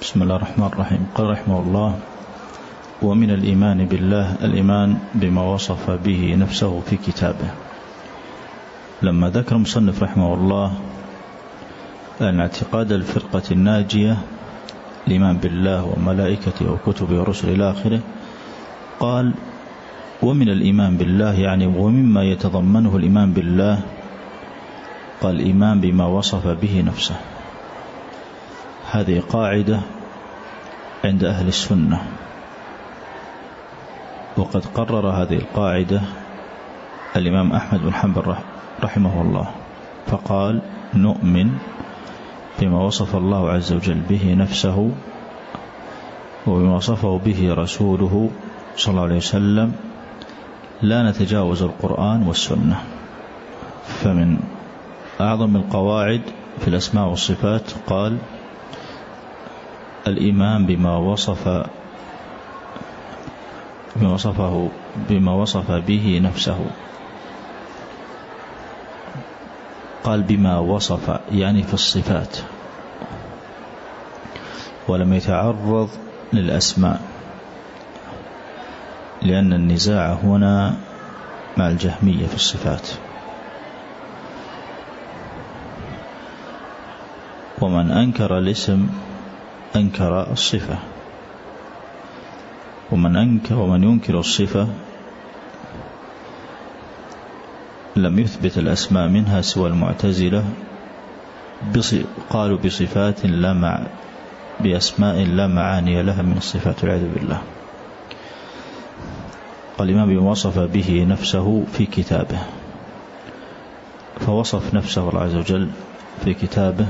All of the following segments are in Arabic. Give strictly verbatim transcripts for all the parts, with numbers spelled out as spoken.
بسم الله الرحمن الرحيم. قال رحمه الله: ومن الإيمان بالله الإيمان بما وصف به نفسه في كتابه. لما ذكر المصنف رحمه الله أن اعتقاد الفرقة الناجية الإيمان بالله وملائكته وكتبه ورسله إلى آخره، قال: ومن الإيمان بالله يعني ومما يتضمنه الإيمان بالله، قال: الإيمان بما وصف به نفسه. هذه قاعدة عند أهل السنة، وقد قرر هذه القاعدة الإمام أحمد بن حنبل رحمه الله، فقال: نؤمن بما وصف الله عز وجل به نفسه وبما وصفه به رسوله صلى الله عليه وسلم، لا نتجاوز القرآن والسنة. فمن أعظم القواعد في الأسماء والصفات قال: الإيمان بما وصف بما وصفه بما وصف به نفسه. قال بما وصف يعني في الصفات، ولم يتعرض للأسماء، لأن النزاع هنا مع الجهمية في الصفات. ومن أنكر الاسم أنكر الصفة، ومن أنكر ومن ينكر الصفة لم يثبت الأسماء منها سوى المعتزلة، قالوا بصفات لا مع بأسماء لا معاني لها من الصفات والعياذ بالله. قال الإمام بما وصف به نفسه في كتابه، فوصف نفسه الله عز وجل في كتابه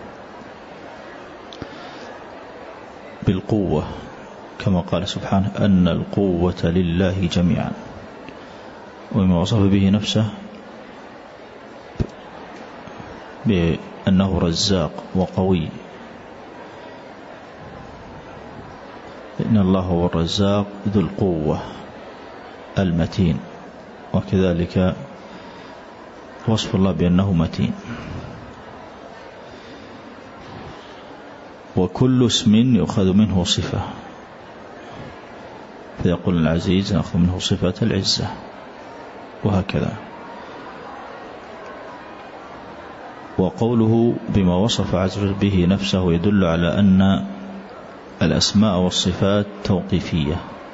بالقوة، كما قال سبحانه: أن القوة لله جميعا. وما وصف به نفسه بأنه رزاق وقوي، إن الله هو الرزاق ذو القوة المتين، وكذلك وصف الله بأنه متين. وكل اسم يؤخذ منه صفة، فيقول العزيز نأخذ منه صفة العزة، وهكذا. وقوله بما وصف عز وجل به نفسه يدل على أن الأسماء والصفات توقيفية،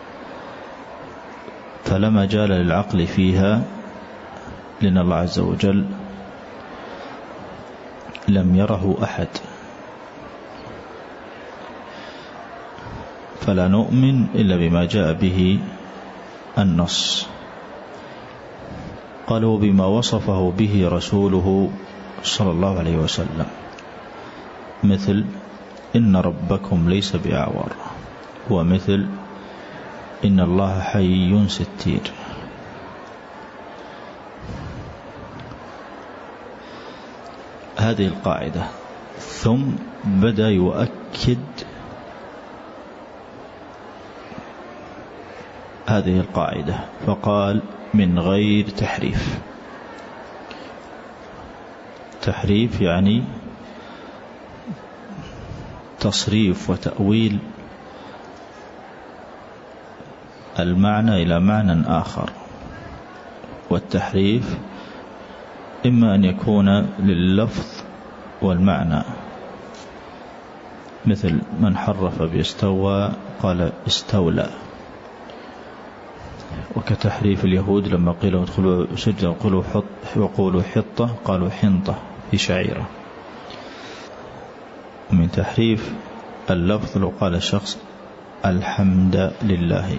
فلا مجال للعقل فيها، لأن الله عز وجل لم يره أحد، فلا نؤمن إلا بما جاء به النص. قالوا بما وصفه به رسوله صلى الله عليه وسلم، مثل إن ربكم ليس بأعور، ومثل إن الله حي ستير. هذه القاعدة. ثم بدأ يؤكد هذه القاعدة، فقال: من غير تحريف. تحريف يعني تصريف وتأويل المعنى إلى معنى آخر. والتحريف إما أن يكون لللفظ والمعنى، مثل من حرف باستوى قال استولى، وكتحريف اليهود لما قيلوا ادخلوا سجدا وقولوا حطة قالوا حنطة في شعيرة. ومن تحريف اللفظ لو قال الشخص الحمد لله.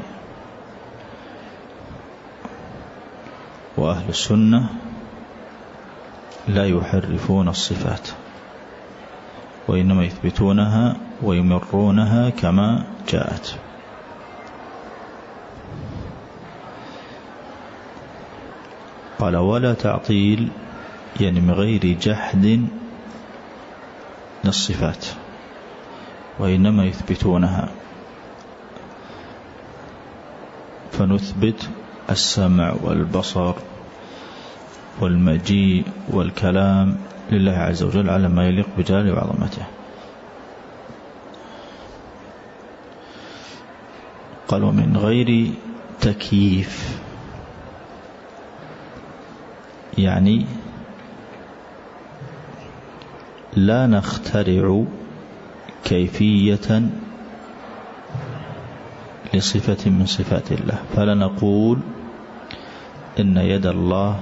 وأهل السنة لا يحرفون الصفات، وإنما يثبتونها ويمرونها كما جاءت. قال: ولا تعطيل يعني من غير جحد للصفات، وإنما يثبتونها. فنثبت السمع والبصر والمجيء والكلام لله عز وجل على ما يليق بجلاله وعظمته. قال ومن غير تكييف، يعني لا نخترع كيفية لصفة من صفات الله، فلا نقول إن يد الله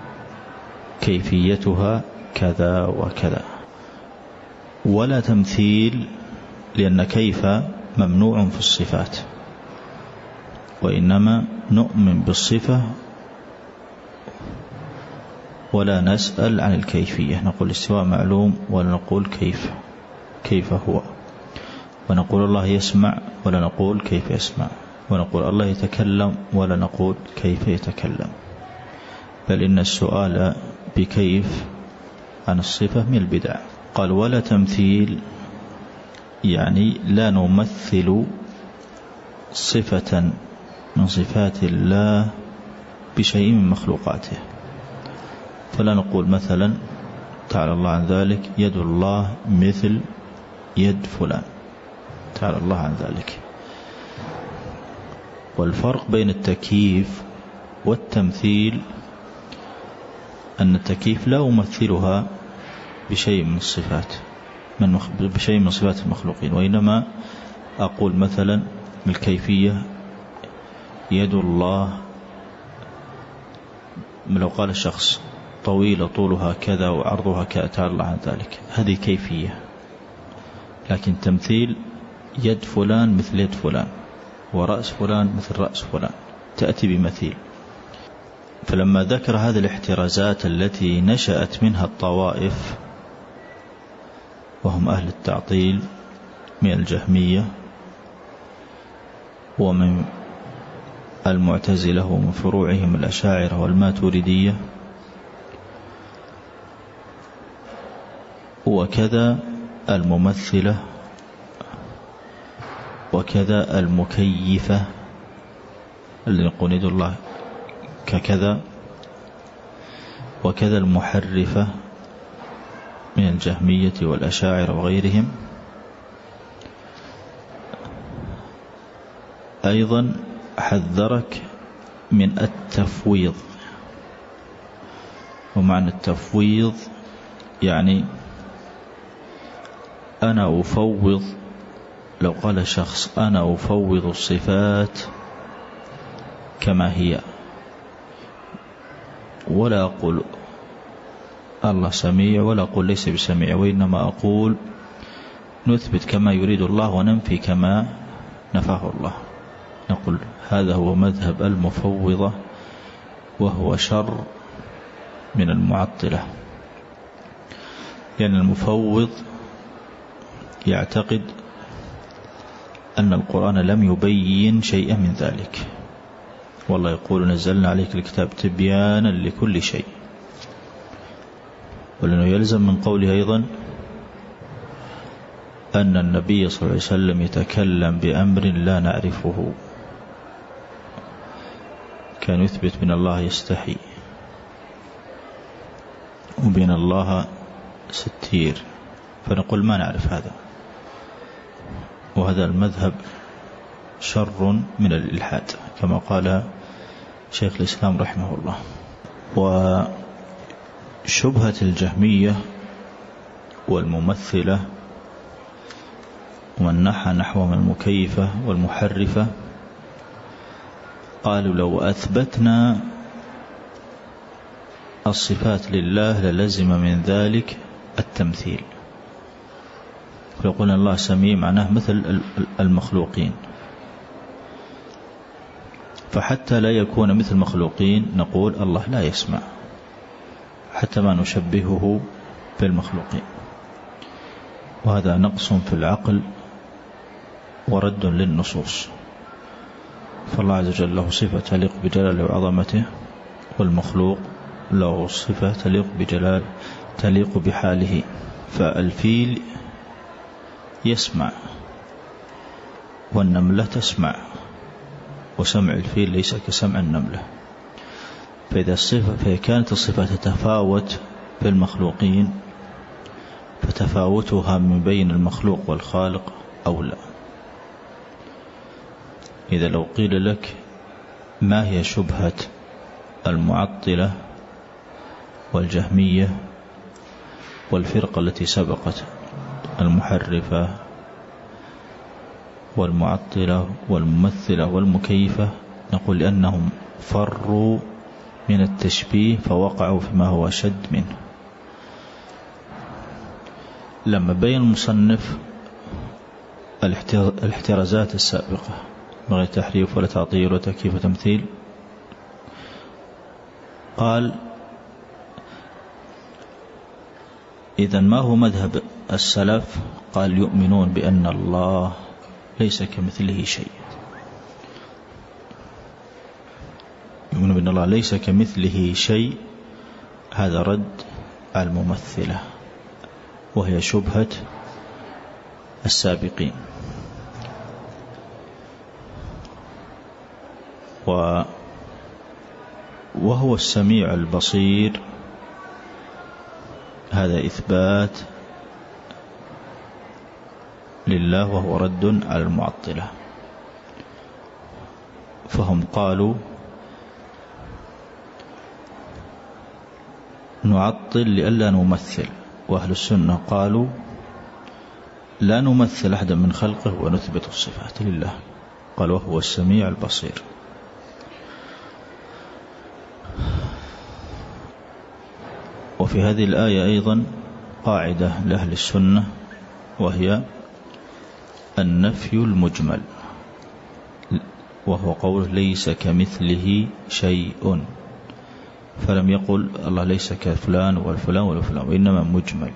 كيفيتها كذا وكذا، ولا تمثيل، لأن كيف ممنوع في الصفات، وإنما نؤمن بالصفة ولا نسأل عن الكيفية. نقول الاستواء معلوم ولا نقول كيف كيف هو، ونقول الله يسمع ولا نقول كيف يسمع، ونقول الله يتكلم ولا نقول كيف يتكلم، بل إن السؤال بكيف عن الصفة من البدع. قال ولا تمثيل، يعني لا نمثل صفة من صفات الله بشيء من مخلوقاته، فلا نقول مثلا تعالى الله عن ذلك يد الله مثل يد فلان، تعالى الله عن ذلك. والفرق بين التكييف والتمثيل أن التكييف لا أمثلها بشيء من الصفات من بشيء من صفات المخلوقين، وإنما أقول مثلا بالكيفية يد الله، لو قال الشخص طويلة طولها كذا وعرضها كذا تعالى الله عن ذلك، هذه كيفية. لكن تمثيل يد فلان مثل يد فلان ورأس فلان مثل رأس فلان، تأتي بمثيل. فلما ذكر هذه الاحترازات التي نشأت منها الطوائف وهم أهل التعطيل من الجهمية ومن المعتزلة ومن فروعهم الأشاعرة والماتريدية، وكذا الممثلة وكذا المكيفة الذين يقول يد الله ككذا، وكذا المحرفة من الجهمية والأشاعرة وغيرهم، أيضا حذرك من التفويض. ومعنى التفويض يعني أنا أفوض، لو قال شخص أنا أفوض الصفات كما هي، ولا أقول الله سميع ولا أقول ليس بسميع، وإنما أقول نثبت كما يريد الله وننفي كما نفاه الله، نقول هذا هو مذهب المفوضة وهو شر من المعطلة. لأن المفوض يعتقد أن القرآن لم يبين شيئا من ذلك، والله يقول نزلنا عليك الكتاب تبيانا لكل شيء، ولأنه يلزم من قوله أيضا أن النبي صلى الله عليه وسلم يتكلم بأمر لا نعرفه، كان يثبت من الله يستحي وبين الله ستير، فنقول ما نعرف هذا، وهذا المذهب شر من الإلحاد كما قال شيخ الإسلام رحمه الله. وشبهة الجهمية والممثلة ومن نحى نحو من المكيفة والمحرفة قالوا لو أثبتنا الصفات لله للزم من ذلك التمثيل، لو قلنا الله سميع معناه مثل المخلوقين، فحتى لا يكون مثل المخلوقين نقول الله لا يسمع، حتى ما نشبهه بالمخلوقين، وهذا نقص في العقل ورد للنصوص. فالله عز وجل له صفة تليق بجلاله وعظمته، والمخلوق له صفة تليق بجلال تليق بحاله. فالفيل يسمع والنملة تسمع، وسمع الفيل ليس كسمع النملة. فإذا الصفة فإذا كانت الصفة تتفاوت في المخلوقين فتفاوتها من بين المخلوق والخالق أولى. إذا لو قيل لك ما هي شبهة المعطلة والجهمية والفرقة التي سبقت المحرفة والمعطلة والممثلة والمكيفة، نقول لأنهم فروا من التشبيه فوقعوا فيما هو أشد منه. لما بين المصنف الاحترازات السابقة بغير تحريف ولا تعطيل ولا تكييف وتمثيل، قال إذن ما هو مذهب السلف؟ قال يؤمنون بأن الله ليس كمثله شيء، يؤمنون بأن الله ليس كمثله شيء. هذا رد الممثلة وهي شبهة السابقين. وهو السميع البصير، هذا إثبات لله وهو رد على المعطلة. فهم قالوا نعطل لئلا نمثل، وأهل السنة قالوا لا نمثل أحدا من خلقه ونثبت الصفات لله. قال وهو السميع البصير. وفي هذه الآية أيضا قاعدة لأهل السنة، وهي النفي المجمل، وهو قوله ليس كمثله شيء، فلم يقل الله ليس كفلان والفلان والفلان، وإنما مجمل.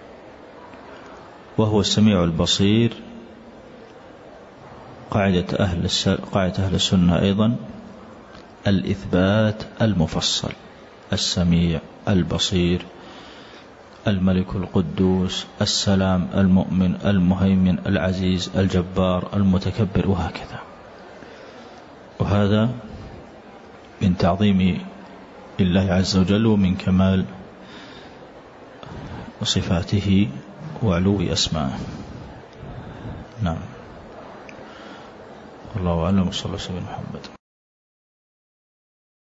وهو السميع البصير قاعدة أهل قاعدة أهل السنة أيضا الإثبات المفصل، السميع البصير الملك القدوس السلام المؤمن المهيمن العزيز الجبار المتكبر، وهكذا. وهذا من تعظيم الله عز وجل ومن كمال صفاته وعلو أسماءه. نعم، الله أعلم. صلى الله عليه وسلم محمد.